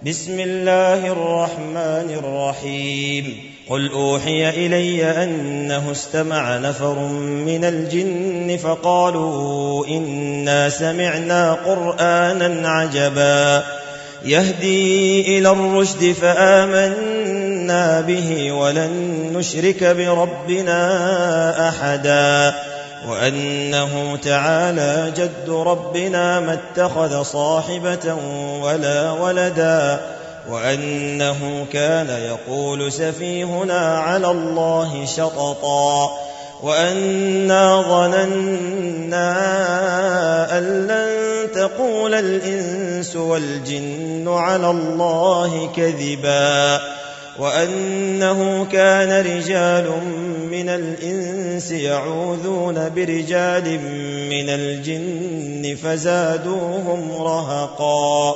بسم الله الرحمن الرحيم قل أوحي إلي أنه استمع نفر من الجن فقالوا إنا سمعنا قرآنا عجبا يهدي إلى الرشد فآمنا به ولن نشرك بربنا أحدا وأنه تعالى جد ربنا ما اتخذ صاحبة ولا ولدا وأنه كان يقول سفيهنا على الله شططا وأنا ظننا أن لن تقول الإنس والجن على الله كذبا وأنه كان رجال من الإنس يعوذون برجال من الجن فزادوهم رهقا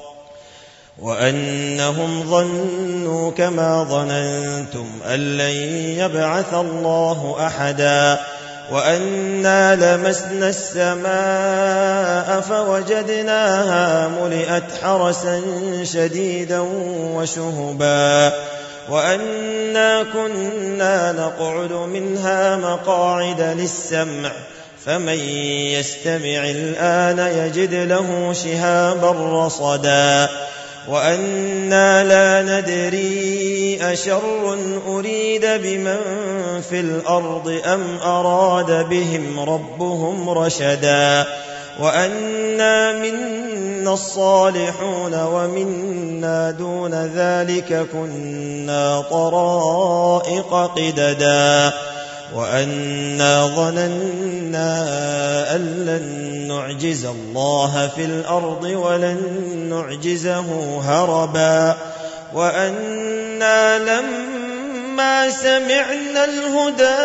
وأنهم ظنوا كما ظننتم أن لن يبعث الله أحدا وأنا لمسنا السماء فوجدناها ملئت حرسا شديدا وشهبا وأنا كنا نقعد منها مقاعد للسمع فمن يستمع الآن يجد له شهابا رصدا وأنا لا ندري أشر أريد بمن في الأرض أم أراد بهم ربهم رشدا وأنا منا الصالحون ومنا دون ذلك كنا طرائق قددا وأنا ظننا أن لن نعجز الله في الأرض ولن نعجزه هربا وأنا لما سمعنا الهدى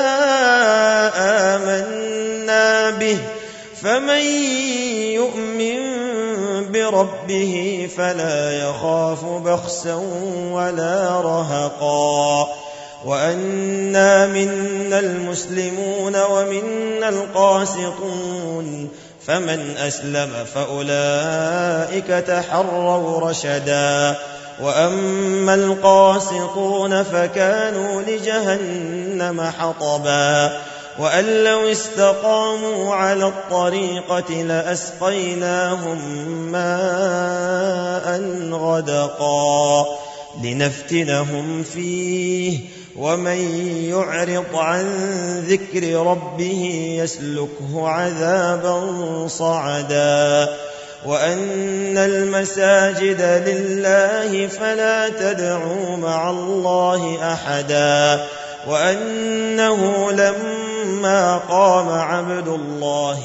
آمنا به فمن يؤمن بربه فلا يخاف بخسا ولا رهقا وأنا منا المسلمون ومنا القاسطون فمن أسلم فأولئك تحروا رشدا وأما القاسطون فكانوا لجهنم حطبا وأن لو استقاموا على الطريقة لأسقيناهم ماء غدقا لنفتنهم فيه ومن يعرض عن ذكر ربه يسلكه عذابا صعدا وأن المساجد لله فلا تدعوا مع الله أحدا وأنه لما قام عبد الله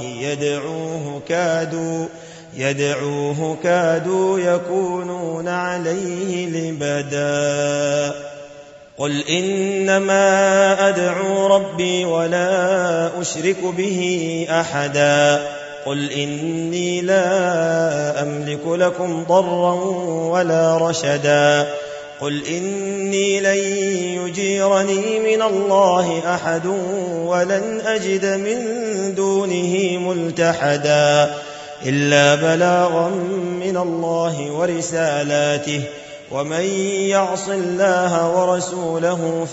يدعوه كادوا يكونون عليه لبدا قل إنما أدعو ربي ولا أشرك به أحدا قل إني لا أملك لكم ضرا ولا رشدا قل إني لن يجيرني من الله أحد ولن أجد من دونه ملتحدا إلا بلاغا من الله ورسالاته ومن يعص الله ورسوله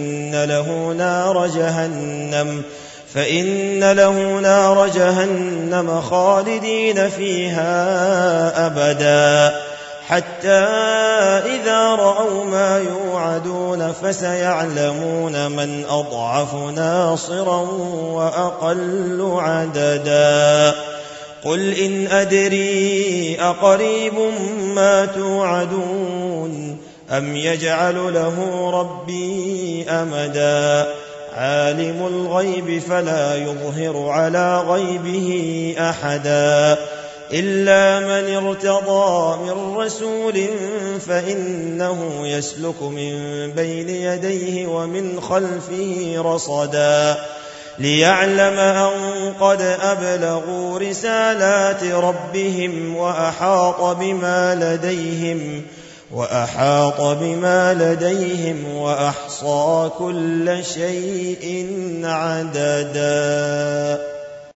فإن له نار جهنم خالدين فيها أبدا حتى إذا رأوا ما يوعدون فسيعلمون من أضعف ناصرا وأقل عددا قل إن أدري أقريب ما توعدون أم يجعل له ربي أمدا عالم الغيب فلا يظهر على غيبه أحدا إلا من ارتضى من رسول فإنه يسلك من بين يديه ومن خلفه رصدا ليعلم أن قد أبلغوا رسالات ربهم وأحاط بما لديهم وأحصى كل شيء عددا.